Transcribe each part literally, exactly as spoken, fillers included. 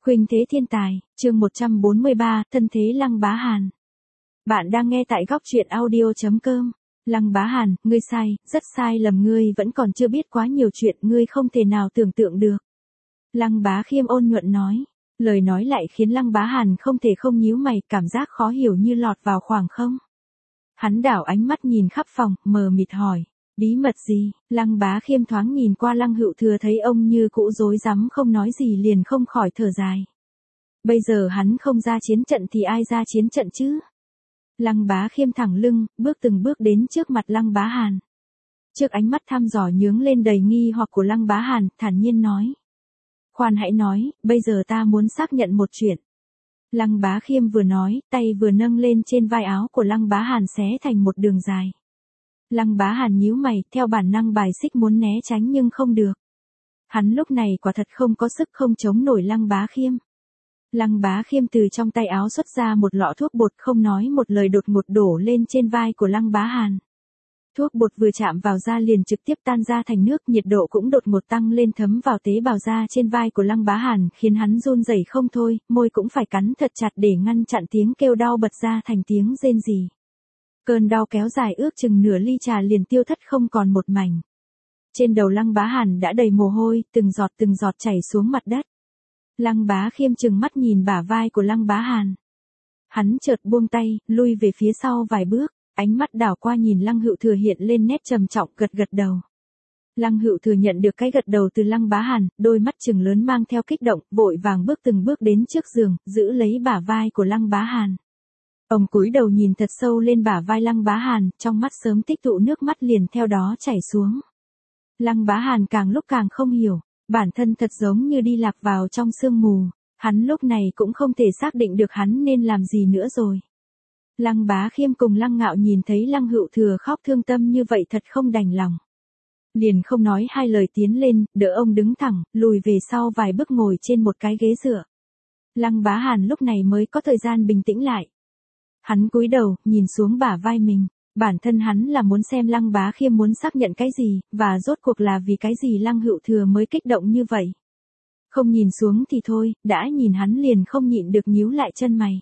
Khuynh thế thiên tài, chương một trăm bốn mươi ba, thân thế Lăng Bá Hàn. Bạn đang nghe tại góc truyện audio chấm com. Lăng Bá Hàn, ngươi sai, rất sai lầm, ngươi vẫn còn chưa biết quá nhiều chuyện, ngươi không thể nào tưởng tượng được. Lăng Bá Khiêm ôn nhuận nói. Lời nói lại khiến Lăng Bá Hàn không thể không nhíu mày, cảm giác khó hiểu như lọt vào khoảng không. Hắn đảo ánh mắt nhìn khắp phòng, mờ mịt hỏi. Bí mật gì? Lăng Bá Khiêm thoáng nhìn qua Lăng Hữu Thừa thấy ông như cũ rối rắm không nói gì liền không khỏi thở dài. Bây giờ hắn không ra chiến trận thì ai ra chiến trận chứ? Lăng Bá Khiêm thẳng lưng, bước từng bước đến trước mặt Lăng Bá Hàn. Trước ánh mắt thăm dò nhướng lên đầy nghi hoặc của Lăng Bá Hàn, thản nhiên nói. Khoan hãy nói, bây giờ ta muốn xác nhận một chuyện. Lăng Bá Khiêm vừa nói, tay vừa nâng lên trên vai áo của Lăng Bá Hàn xé thành một đường dài. Lăng Bá Hàn nhíu mày, theo bản năng bài xích muốn né tránh nhưng không được. Hắn lúc này quả thật không có sức không chống nổi Lăng Bá Khiêm. Lăng Bá Khiêm từ trong tay áo xuất ra một lọ thuốc bột, không nói một lời đột ngột đổ lên trên vai của Lăng Bá Hàn. Thuốc bột vừa chạm vào da liền trực tiếp tan ra thành nước, nhiệt độ cũng đột ngột tăng lên thấm vào tế bào da trên vai của Lăng Bá Hàn, khiến hắn run rẩy không thôi, môi cũng phải cắn thật chặt để ngăn chặn tiếng kêu đau bật ra thành tiếng rên rỉ. Cơn đau kéo dài ước chừng nửa ly trà liền tiêu thất không còn một mảnh. Trên đầu Lăng Bá Hàn đã đầy mồ hôi, từng giọt từng giọt chảy xuống mặt đất. Lăng Bá Khiêm trừng mắt nhìn bả vai của Lăng Bá Hàn. Hắn chợt buông tay, lui về phía sau vài bước, ánh mắt đảo qua nhìn Lăng Hữu Thừa hiện lên nét trầm trọng, gật gật đầu. Lăng Hữu Thừa nhận được cái gật đầu từ Lăng Bá Hàn, đôi mắt trừng lớn mang theo kích động, vội vàng bước từng bước đến trước giường, giữ lấy bả vai của Lăng Bá Hàn. Ông cúi đầu nhìn thật sâu lên bả vai Lăng Bá Hàn, trong mắt sớm tích tụ nước mắt liền theo đó chảy xuống. Lăng Bá Hàn càng lúc càng không hiểu, bản thân thật giống như đi lạc vào trong sương mù, hắn lúc này cũng không thể xác định được hắn nên làm gì nữa rồi. Lăng Bá Khiêm cùng Lăng Ngạo nhìn thấy Lăng Hữu Thừa khóc thương tâm như vậy thật không đành lòng. Liền không nói hai lời tiến lên, đỡ ông đứng thẳng, lùi về sau vài bước ngồi trên một cái ghế dựa. Lăng Bá Hàn lúc này mới có thời gian bình tĩnh lại. Hắn cúi đầu, nhìn xuống bả vai mình, bản thân hắn là muốn xem Lăng Bá Khiêm muốn xác nhận cái gì, và rốt cuộc là vì cái gì Lăng Hữu Thừa mới kích động như vậy. Không nhìn xuống thì thôi, đã nhìn hắn liền không nhịn được nhíu lại chân mày.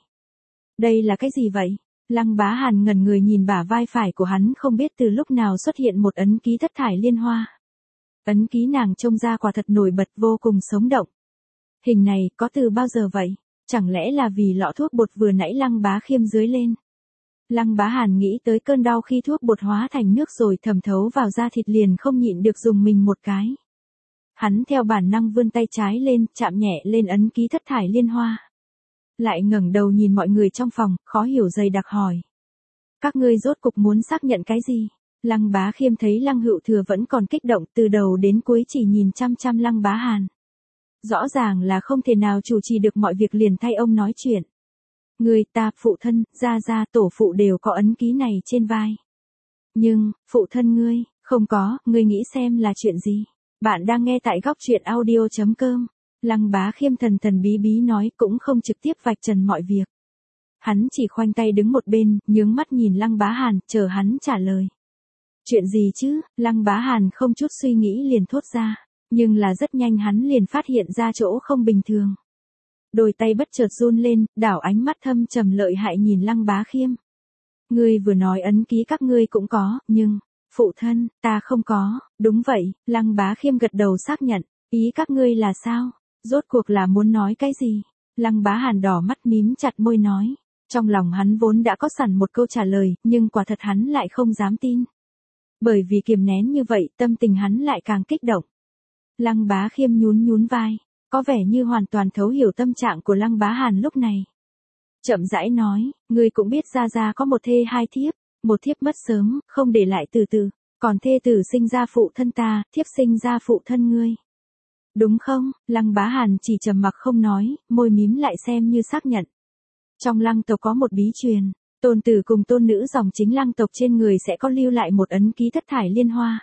Đây là cái gì vậy? Lăng Bá Hàn ngẩn người nhìn bả vai phải của hắn, không biết từ lúc nào xuất hiện một ấn ký thất thải liên hoa. Ấn ký nàng trông ra quả thật nổi bật vô cùng sống động. Hình này có từ bao giờ vậy? Chẳng lẽ là vì lọ thuốc bột vừa nãy Lăng Bá Khiêm dưới lên? Lăng Bá Hàn nghĩ tới cơn đau khi thuốc bột hóa thành nước rồi thẩm thấu vào da thịt liền không nhịn được dùng mình một cái. Hắn theo bản năng vươn tay trái lên, chạm nhẹ lên ấn ký thất thải liên hoa. Lại ngẩng đầu nhìn mọi người trong phòng, khó hiểu dày đặc hỏi. Các ngươi rốt cục muốn xác nhận cái gì? Lăng Bá Khiêm thấy Lăng Hữu Thừa vẫn còn kích động, từ đầu đến cuối chỉ nhìn chăm chăm Lăng Bá Hàn. Rõ ràng là không thể nào chủ trì được mọi việc liền thay ông nói chuyện. Người ta, phụ thân, gia gia, tổ phụ đều có ấn ký này trên vai. Nhưng, phụ thân ngươi, không có, ngươi nghĩ xem là chuyện gì? Bạn đang nghe tại góc truyện audio chấm com. Lăng Bá Khiêm thần thần bí bí nói, cũng không trực tiếp vạch trần mọi việc. Hắn chỉ khoanh tay đứng một bên, nhướng mắt nhìn Lăng Bá Hàn, chờ hắn trả lời. Chuyện gì chứ? Lăng Bá Hàn không chút suy nghĩ liền thốt ra. Nhưng là rất nhanh hắn liền phát hiện ra chỗ không bình thường. Đôi tay bất chợt run lên, đảo ánh mắt thâm trầm lợi hại nhìn Lăng Bá Khiêm. Ngươi vừa nói ấn ký các ngươi cũng có, nhưng, phụ thân, ta không có. Đúng vậy, Lăng Bá Khiêm gật đầu xác nhận. Ý các ngươi là sao? Rốt cuộc là muốn nói cái gì? Lăng Bá Hàn đỏ mắt mím chặt môi nói. Trong lòng hắn vốn đã có sẵn một câu trả lời, nhưng quả thật hắn lại không dám tin. Bởi vì kiềm nén như vậy, tâm tình hắn lại càng kích động. Lăng Bá Khiêm nhún nhún vai, có vẻ như hoàn toàn thấu hiểu tâm trạng của Lăng Bá Hàn lúc này. Chậm rãi nói, ngươi cũng biết gia gia có một thê hai thiếp, một thiếp mất sớm, không để lại từ từ, còn thê tử sinh ra phụ thân ta, thiếp sinh ra phụ thân ngươi. Đúng không? Lăng Bá Hàn chỉ trầm mặc không nói, môi mím lại xem như xác nhận. Trong Lăng tộc có một bí truyền, tôn tử cùng tôn nữ dòng chính Lăng tộc trên người sẽ có lưu lại một ấn ký thất thải liên hoa.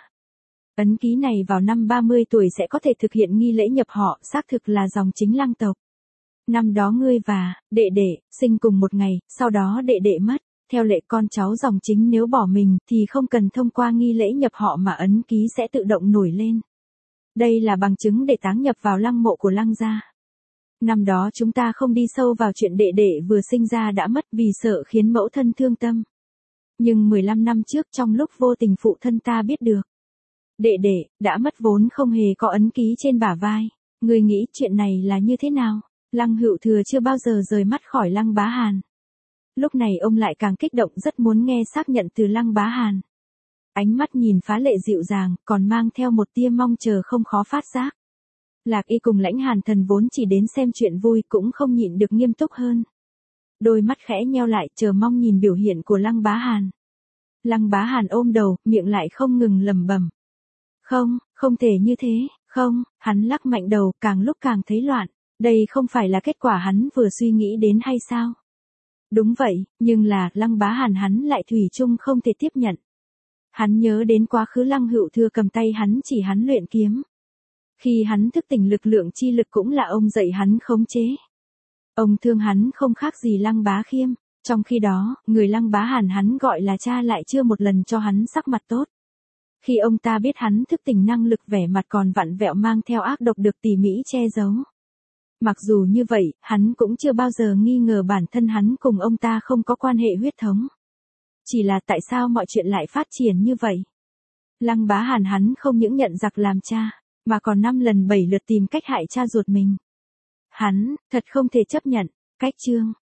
Ấn ký này vào năm ba mươi tuổi sẽ có thể thực hiện nghi lễ nhập họ, xác thực là dòng chính Lăng tộc. Năm đó ngươi và đệ đệ sinh cùng một ngày, sau đó đệ đệ mất, theo lệ con cháu dòng chính nếu bỏ mình thì không cần thông qua nghi lễ nhập họ mà ấn ký sẽ tự động nổi lên. Đây là bằng chứng để táng nhập vào lăng mộ của Lăng gia. Năm đó chúng ta không đi sâu vào chuyện đệ đệ vừa sinh ra đã mất vì sợ khiến mẫu thân thương tâm. Nhưng mười lăm năm trước trong lúc vô tình phụ thân ta biết được. Đệ đệ, đã mất vốn không hề có ấn ký trên bả vai. Người nghĩ chuyện này là như thế nào? Lăng Hữu Thừa chưa bao giờ rời mắt khỏi Lăng Bá Hàn. Lúc này ông lại càng kích động rất muốn nghe xác nhận từ Lăng Bá Hàn. Ánh mắt nhìn phá lệ dịu dàng, còn mang theo một tia mong chờ không khó phát giác. Lạc Y cùng Lãnh Hàn Thần vốn chỉ đến xem chuyện vui cũng không nhịn được nghiêm túc hơn. Đôi mắt khẽ nheo lại chờ mong nhìn biểu hiện của Lăng Bá Hàn. Lăng Bá Hàn ôm đầu, miệng lại không ngừng lẩm bẩm. Không, không thể như thế, không, hắn lắc mạnh đầu càng lúc càng thấy loạn. Đây không phải là kết quả hắn vừa suy nghĩ đến hay sao? Đúng vậy, nhưng là Lăng Bá Hàn hắn lại thủy chung không thể tiếp nhận. Hắn nhớ đến quá khứ Lăng Hữu Thừa cầm tay hắn chỉ hắn luyện kiếm. Khi hắn thức tỉnh lực lượng chi lực cũng là ông dạy hắn khống chế. Ông thương hắn không khác gì Lăng Bá Khiêm, trong khi đó, người Lăng Bá Hàn hắn gọi là cha lại chưa một lần cho hắn sắc mặt tốt. Khi ông ta biết hắn thức tỉnh năng lực vẻ mặt còn vặn vẹo mang theo ác độc được tỉ mỉ che giấu. Mặc dù như vậy, hắn cũng chưa bao giờ nghi ngờ bản thân hắn cùng ông ta không có quan hệ huyết thống. Chỉ là tại sao mọi chuyện lại phát triển như vậy? Lăng Bá Hàn hắn không những nhận giặc làm cha, mà còn năm lần bảy lượt tìm cách hại cha ruột mình. Hắn, thật không thể chấp nhận. Cách chương